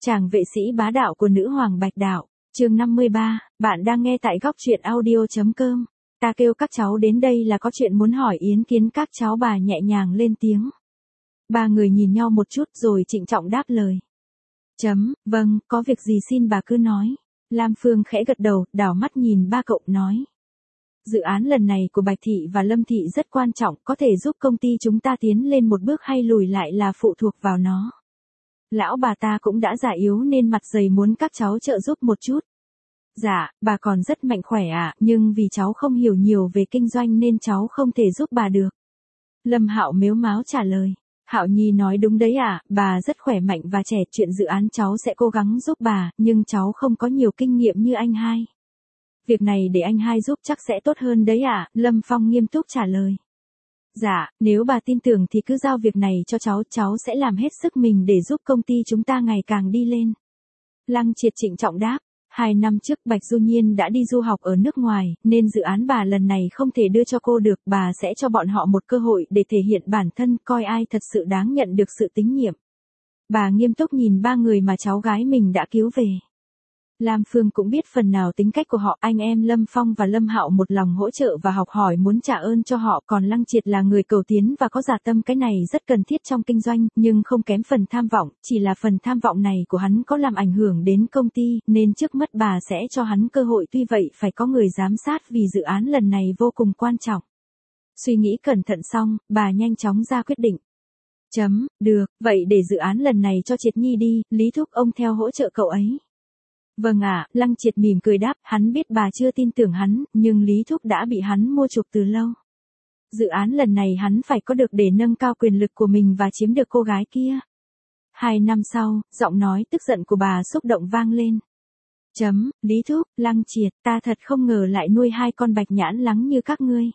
Chàng vệ sĩ bá đạo của nữ hoàng Bạch Đạo, chương 53, bạn đang nghe tại góc truyện audio.com. Ta kêu các cháu đến đây là có chuyện muốn hỏi ý kiến các cháu. Bà nhẹ nhàng lên tiếng. Ba người nhìn nhau một chút rồi trịnh trọng đáp lời. Vâng, có việc gì xin bà cứ nói. Lam Phương khẽ gật đầu, đảo mắt nhìn ba cậu nói. Dự án lần này của Bạch Thị và Lâm Thị rất quan trọng, có thể giúp công ty chúng ta tiến lên một bước hay lùi lại là phụ thuộc vào nó. Lão bà ta cũng đã già yếu nên mặt dày muốn các cháu trợ giúp một chút. Dạ, bà còn rất mạnh khỏe ạ, nhưng vì cháu không hiểu nhiều về kinh doanh nên cháu không thể giúp bà được. Lâm Hạo mếu máo trả lời. Hạo Nhi nói đúng đấy ạ, bà rất khỏe mạnh và trẻ, chuyện dự án cháu sẽ cố gắng giúp bà, nhưng cháu không có nhiều kinh nghiệm như anh hai. Việc này để anh hai giúp chắc sẽ tốt hơn đấy ạ, Lâm Phong nghiêm túc trả lời. Dạ, nếu bà tin tưởng thì cứ giao việc này cho cháu sẽ làm hết sức mình để giúp công ty chúng ta ngày càng đi lên. Lăng Triệt trịnh trọng đáp, 2 năm trước Bạch Du Nhiên đã đi du học ở nước ngoài, nên dự án bà lần này không thể đưa cho cô được, bà sẽ cho bọn họ một cơ hội để thể hiện bản thân, coi ai thật sự đáng nhận được sự tín nhiệm. Bà nghiêm túc nhìn ba người mà cháu gái mình đã cứu về. Lam Phương cũng biết phần nào tính cách của họ, anh em Lâm Phong và Lâm Hạo một lòng hỗ trợ và học hỏi muốn trả ơn cho họ, còn Lăng Triệt là người cầu tiến và có dạ tâm, cái này rất cần thiết trong kinh doanh, nhưng không kém phần tham vọng, chỉ là phần tham vọng này của hắn có làm ảnh hưởng đến công ty, nên trước mắt bà sẽ cho hắn cơ hội, tuy vậy phải có người giám sát vì dự án lần này vô cùng quan trọng. Suy nghĩ cẩn thận xong, bà nhanh chóng ra quyết định. Được, vậy để dự án lần này cho Triệt Nhi đi, Lý Thúc ông theo hỗ trợ cậu ấy. Vâng ạ, Lăng Triệt mỉm cười đáp, hắn biết bà chưa tin tưởng hắn, nhưng Lý Thúc đã bị hắn mua chuộc từ lâu. Dự án lần này hắn phải có được để nâng cao quyền lực của mình và chiếm được cô gái kia. 2 năm sau, giọng nói tức giận của bà xúc động vang lên. Lý Thúc, Lăng Triệt, ta thật không ngờ lại nuôi 2 con bạch nhãn lắng như các ngươi.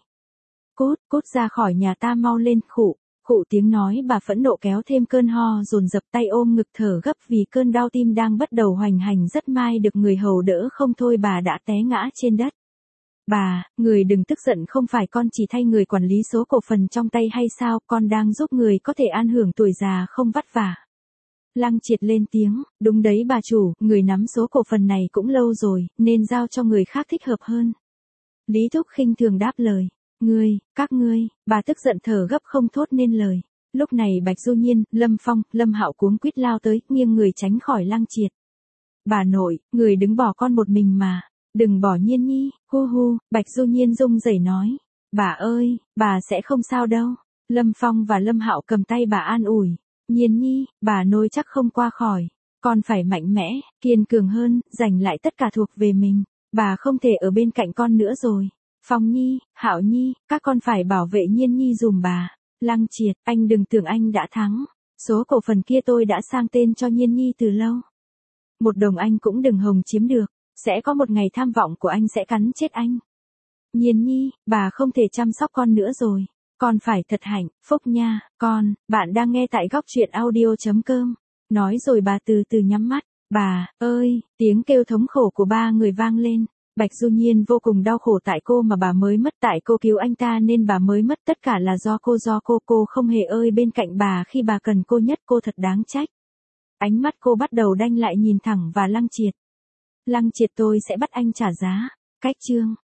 Cút ra khỏi nhà ta mau lên, khụ tiếng nói bà phẫn nộ kéo thêm cơn ho dồn dập, tay ôm ngực thở gấp vì cơn đau tim đang bắt đầu hoành hành, rất may được người hầu đỡ không thôi bà đã té ngã trên đất. Bà, người đừng tức giận, không phải con chỉ thay người quản lý số cổ phần trong tay hay sao, con đang giúp người có thể an hưởng tuổi già không vất vả. Lăng Triệt lên tiếng, đúng đấy bà chủ, người nắm số cổ phần này cũng lâu rồi, nên giao cho người khác thích hợp hơn. Lý Thúc khinh thường đáp lời. Các ngươi, bà tức giận thở gấp không thốt nên lời. Lúc này Bạch Du Nhiên, Lâm Phong, Lâm Hạo cuống quýt lao tới, nghiêng người tránh khỏi Lăng Triệt. Bà nội, người đứng bỏ con một mình mà, đừng bỏ Nhiên Nhi, Bạch Du Nhiên run rẩy nói. Bà ơi, bà sẽ không sao đâu. Lâm Phong và Lâm Hạo cầm tay bà an ủi. Nhiên Nhi, bà nội chắc không qua khỏi. Con phải mạnh mẽ, kiên cường hơn, giành lại tất cả thuộc về mình. Bà không thể ở bên cạnh con nữa rồi. Phong Nhi, Hạo Nhi, các con phải bảo vệ Nhiên Nhi dùm bà. Lăng Triệt, anh đừng tưởng anh đã thắng. Số cổ phần kia tôi đã sang tên cho Nhiên Nhi từ lâu. Một đồng anh cũng đừng hòng chiếm được. Sẽ có một ngày tham vọng của anh sẽ cắn chết anh. Nhiên Nhi, bà không thể chăm sóc con nữa rồi. Con phải thật hạnh phúc nha, con. Bạn đang nghe tại góc truyện audio.com. Nói rồi bà từ từ nhắm mắt. Bà ơi, tiếng kêu thống khổ của ba người vang lên. Bạch Du Nhiên vô cùng đau khổ, tại cô mà bà mới mất, tại cô cứu anh ta nên bà mới mất, tất cả là do cô không hề ơi bên cạnh bà khi bà cần cô nhất, cô thật đáng trách. Ánh mắt cô bắt đầu đanh lại nhìn thẳng vào Lăng Triệt. Lăng Triệt, tôi sẽ bắt anh trả giá. Cách chương